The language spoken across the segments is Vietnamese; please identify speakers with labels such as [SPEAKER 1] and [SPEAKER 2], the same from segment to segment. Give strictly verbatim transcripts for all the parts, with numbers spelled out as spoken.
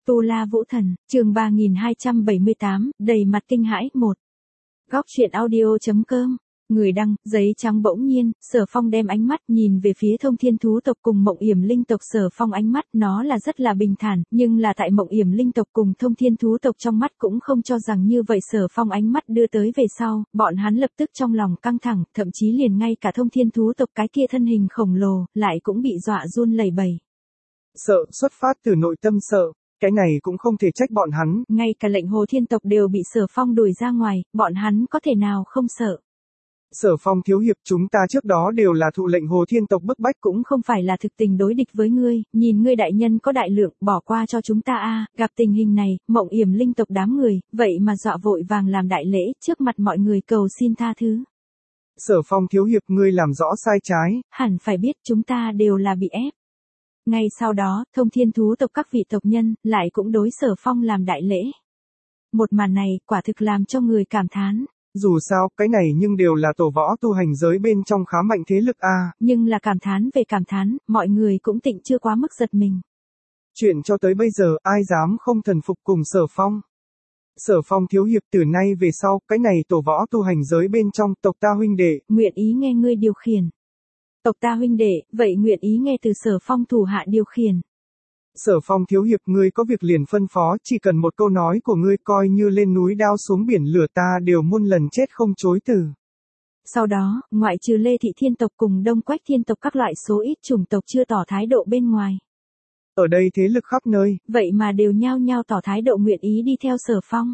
[SPEAKER 1] Tu La Vũ Thần, chương ba nghìn hai trăm bảy mươi tám, đầy mặt kinh hãi một. Góc truyện audio chấm com. Người đăng, giấy trắng bỗng nhiên, Sở Phong đem ánh mắt nhìn về phía Thông Thiên thú tộc cùng Mộng Yểm linh tộc. Sở Phong ánh mắt nó là rất là bình thản, nhưng là tại Mộng Yểm linh tộc cùng Thông Thiên thú tộc trong mắt cũng không cho rằng như vậy. Sở Phong ánh mắt đưa tới về sau, bọn hắn lập tức trong lòng căng thẳng, thậm chí liền ngay cả Thông Thiên thú tộc cái kia thân hình khổng lồ, lại cũng bị dọa run lẩy bẩy.
[SPEAKER 2] Sợ, xuất phát từ nội tâm sợ. Cái này cũng không thể trách bọn hắn.
[SPEAKER 1] Ngay cả lệnh Hồ Thiên tộc đều bị Sở Phong đuổi ra ngoài, bọn hắn có thể nào không sợ.
[SPEAKER 2] Sở Phong thiếu hiệp, chúng ta trước đó đều là thụ lệnh Hồ Thiên tộc bức bách,
[SPEAKER 1] cũng không phải là thực tình đối địch với ngươi, nhìn ngươi đại nhân có đại lượng, bỏ qua cho chúng ta a. Gặp tình hình này, Mộng Yểm linh tộc đám người, vậy mà dọa vội vàng làm đại lễ, trước mặt mọi người cầu xin tha thứ.
[SPEAKER 2] Sở Phong thiếu hiệp, ngươi làm rõ sai trái.
[SPEAKER 1] Hẳn phải biết chúng ta đều là bị ép. Ngay sau đó, Thông Thiên thú tộc các vị tộc nhân, lại cũng đối Sở Phong làm đại lễ. Một màn này, quả thực làm cho người cảm thán.
[SPEAKER 2] Dù sao, cái này nhưng đều là tổ võ tu hành giới bên trong khá mạnh thế lực a.
[SPEAKER 1] Nhưng là cảm thán về cảm thán, mọi người cũng tịnh chưa quá mức giật mình.
[SPEAKER 2] Chuyện cho tới bây giờ, ai dám không thần phục cùng Sở Phong. Sở Phong thiếu hiệp, từ nay về sau, cái này tổ võ tu hành giới bên trong, tộc ta huynh đệ,
[SPEAKER 1] nguyện ý nghe ngươi điều khiển. Tộc ta huynh đệ, vậy nguyện ý nghe từ Sở Phong thủ hạ điều khiển.
[SPEAKER 2] Sở Phong thiếu hiệp, ngươi có việc liền phân phó, chỉ cần một câu nói của ngươi, coi như lên núi đao xuống biển lửa ta đều muôn lần chết không chối từ.
[SPEAKER 1] Sau đó, ngoại trừ Lê Thị Thiên tộc cùng Đông Quách Thiên tộc các loại số ít chủng tộc chưa tỏ thái độ bên ngoài.
[SPEAKER 2] Ở đây thế lực khắp nơi,
[SPEAKER 1] vậy mà đều nhao nhao tỏ thái độ nguyện ý đi theo Sở Phong.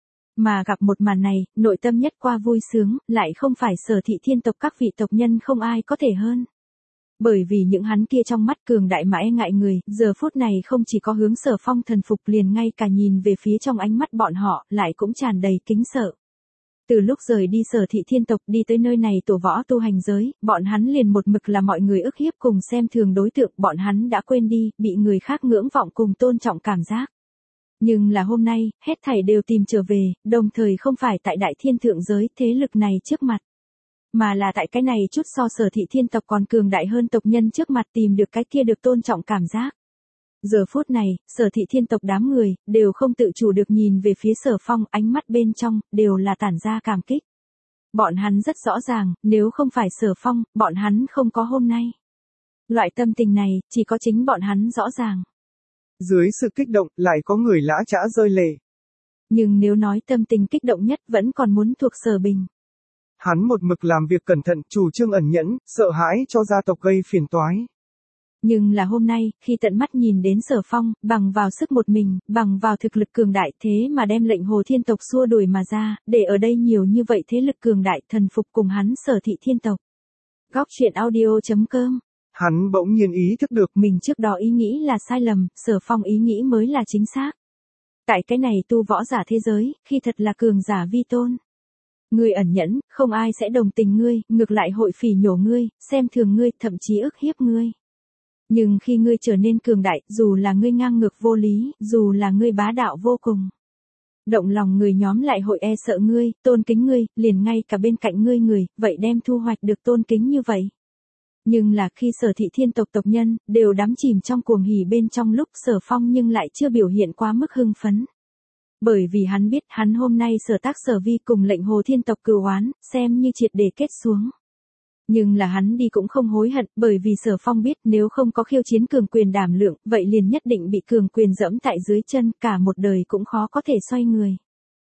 [SPEAKER 1] Mà gặp một màn này, nội tâm nhất qua vui sướng, lại không phải Sở Thị Thiên tộc các vị tộc nhân không ai có thể hơn. Bởi vì những hắn kia trong mắt cường đại mà e ngại người, giờ phút này không chỉ có hướng Sở Phong thần phục, liền ngay cả nhìn về phía trong ánh mắt bọn họ, lại cũng tràn đầy kính sợ. Từ lúc rời đi Sở Thị Thiên tộc đi tới nơi này tổ võ tu hành giới, bọn hắn liền một mực là mọi người ức hiếp cùng xem thường đối tượng, bọn hắn đã quên đi, bị người khác ngưỡng vọng cùng tôn trọng cảm giác. Nhưng là hôm nay, hết thảy đều tìm trở về, đồng thời không phải tại Đại Thiên thượng giới thế lực này trước mặt. Mà là tại cái này chút so Sở Thị Thiên tộc còn cường đại hơn tộc nhân trước mặt tìm được cái kia được tôn trọng cảm giác. Giờ phút này, Sở Thị Thiên tộc đám người, đều không tự chủ được nhìn về phía Sở Phong, ánh mắt bên trong, đều là tản ra cảm kích. Bọn hắn rất rõ ràng, nếu không phải Sở Phong, bọn hắn không có hôm nay. Loại tâm tình này, chỉ có chính bọn hắn rõ ràng.
[SPEAKER 2] Dưới sự kích động, lại có người lã chã rơi lệ.
[SPEAKER 1] Nhưng nếu nói tâm tình kích động nhất vẫn còn muốn thuộc Sở Bình.
[SPEAKER 2] Hắn một mực làm việc cẩn thận, chủ trương ẩn nhẫn, sợ hãi cho gia tộc gây phiền toái.
[SPEAKER 1] Nhưng là hôm nay, khi tận mắt nhìn đến Sở Phong, bằng vào sức một mình, bằng vào thực lực cường đại thế mà đem lệnh Hồ Thiên tộc xua đuổi mà ra, để ở đây nhiều như vậy thế lực cường đại thần phục cùng hắn Sở Thị Thiên tộc. Góc truyện audio chấm com.
[SPEAKER 2] Hắn bỗng nhiên ý thức được
[SPEAKER 1] mình trước đó ý nghĩ là sai lầm, Sở Phong ý nghĩ mới là chính xác. Tại cái này tu võ giả thế giới, khi thật là cường giả vi tôn. Ngươi ẩn nhẫn, không ai sẽ đồng tình ngươi, ngược lại hội phỉ nhổ ngươi, xem thường ngươi, thậm chí ức hiếp ngươi. Nhưng khi ngươi trở nên cường đại, dù là ngươi ngang ngược vô lý, dù là ngươi bá đạo vô cùng, động lòng người nhóm lại hội e sợ ngươi, tôn kính ngươi, liền ngay cả bên cạnh ngươi người, vậy đem thu hoạch được tôn kính như vậy. Nhưng là khi Sở Thị Thiên tộc tộc nhân, đều đắm chìm trong cuồng hỉ bên trong lúc Sở Phong nhưng lại chưa biểu hiện quá mức hưng phấn. Bởi vì hắn biết hắn hôm nay sở tác sở vi cùng lệnh Hồ Thiên tộc cừu oán, xem như triệt để kết xuống. Nhưng là hắn đi cũng không hối hận, bởi vì Sở Phong biết nếu không có khiêu chiến cường quyền đảm lượng, vậy liền nhất định bị cường quyền dẫm tại dưới chân, cả một đời cũng khó có thể xoay người.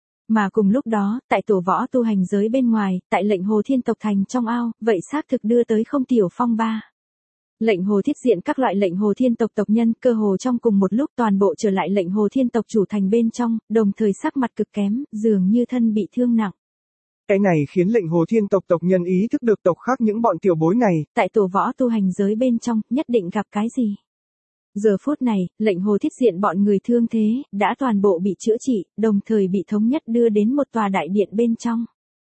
[SPEAKER 1] Mà cùng lúc đó, tại tổ võ tu hành giới bên ngoài, tại lệnh Hồ Thiên tộc thành trong ao, vậy xác thực đưa tới không tiểu phong ba. Lệnh Hồ Thiết diện các loại lệnh Hồ Thiên tộc tộc nhân cơ hồ trong cùng một lúc toàn bộ trở lại lệnh Hồ Thiên tộc chủ thành bên trong, đồng thời sắc mặt cực kém, dường như thân bị thương nặng.
[SPEAKER 2] Cái này khiến lệnh Hồ Thiên tộc tộc nhân ý thức được tộc khác những bọn tiểu bối này.
[SPEAKER 1] Tại tổ võ tu hành giới bên trong, nhất định gặp cái gì? Giờ phút này, lệnh Hồ Thiết diện bọn người thương thế, đã toàn bộ bị chữa trị, đồng thời bị thống nhất đưa đến một tòa đại điện bên trong.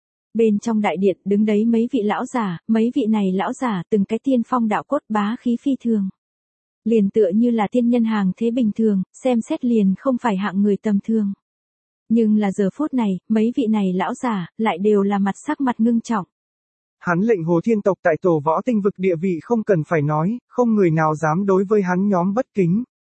[SPEAKER 1] Bên trong đại điện đứng đấy mấy vị lão giả, mấy vị này lão giả từng cái tiên phong đạo cốt bá khí phi thường. Liền tựa như là tiên nhân hàng thế bình thường, xem xét liền không phải hạng người tầm thường. Nhưng là giờ phút này, mấy vị này lão giả, lại đều là mặt sắc mặt ngưng trọng.
[SPEAKER 2] Hắn lệnh Hồ Thiên tộc tại tổ võ tinh vực địa vị không cần phải nói, không người nào dám đối với hắn nhóm bất kính.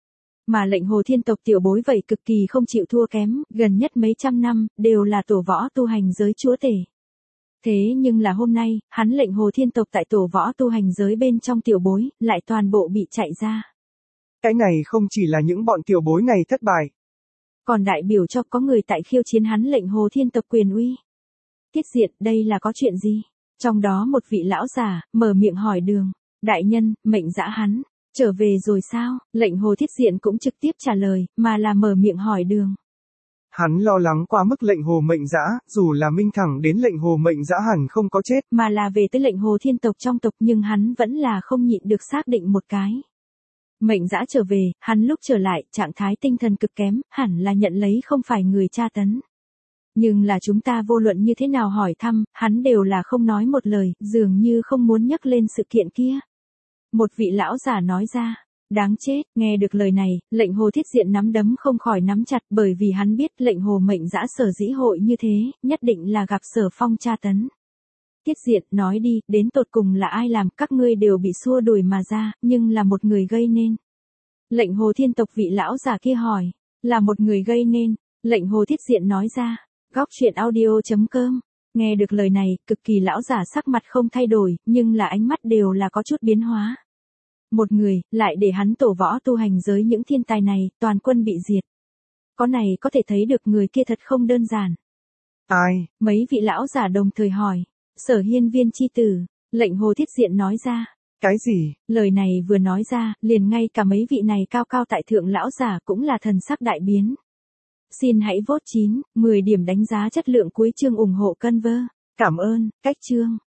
[SPEAKER 1] Mà lệnh Hồ Thiên tộc tiểu bối vậy cực kỳ không chịu thua kém, gần nhất mấy trăm năm, đều là tổ võ tu hành giới chúa tể. Thế nhưng là hôm nay, hắn lệnh Hồ Thiên tộc tại tổ võ tu hành giới bên trong tiểu bối, lại toàn bộ bị chạy ra.
[SPEAKER 2] Cái này không chỉ là những bọn tiểu bối này thất bại.
[SPEAKER 1] Còn đại biểu cho có người tại khiêu chiến hắn lệnh Hồ Thiên tộc quyền uy. Tiết Diện, đây là có chuyện gì? Trong đó một vị lão già, mở miệng hỏi Đường. Đại nhân, mệnh dã hắn, trở về rồi sao? Lệnh Hồ Thiết Diện cũng trực tiếp trả lời, mà là mở miệng hỏi Đường.
[SPEAKER 2] Hắn lo lắng quá mức lệnh Hồ mệnh dã, dù là minh thẳng đến lệnh Hồ mệnh dã hẳn không có chết.
[SPEAKER 1] Mà là về tới lệnh Hồ Thiên tộc trong tộc nhưng hắn vẫn là không nhịn được xác định một cái. Mệnh dã trở về, hắn lúc trở lại, trạng thái tinh thần cực kém, hẳn là nhận lấy không phải người tra tấn. Nhưng là chúng ta vô luận như thế nào hỏi thăm, hắn đều là không nói một lời, dường như không muốn nhắc lên sự kiện kia. Một vị lão giả nói ra, đáng chết, nghe được lời này, lệnh Hồ Thiết Diện nắm đấm không khỏi nắm chặt bởi vì hắn biết lệnh Hồ mệnh dã sở dĩ hội như thế, nhất định là gặp Sở Phong tra tấn. Tiết Diện, nói đi, đến tột cùng là ai làm, các ngươi đều bị xua đuổi mà ra, nhưng là một người gây nên. Lệnh Hồ Thiên tộc vị lão già kia hỏi, là một người gây nên, lệnh Hồ Thiết Diện nói ra, góc truyện audio chấm com. Nghe được lời này, cực kỳ lão giả sắc mặt không thay đổi, nhưng là ánh mắt đều là có chút biến hóa. Một người, lại để hắn tổ võ tu hành giới những thiên tài này, toàn quân bị diệt. Có này có thể thấy được người kia thật không đơn giản.
[SPEAKER 2] Ai?
[SPEAKER 1] Mấy vị lão giả đồng thời hỏi. Sở Hiên Viên chi tử, lệnh Hồ Thiết Diện nói ra.
[SPEAKER 2] Cái gì?
[SPEAKER 1] Lời này vừa nói ra, liền ngay cả mấy vị này cao cao tại thượng lão giả cũng là thần sắc đại biến. Xin hãy vote chín, mười điểm đánh giá chất lượng cuối chương ủng hộ Conver. Cảm ơn, cách chương.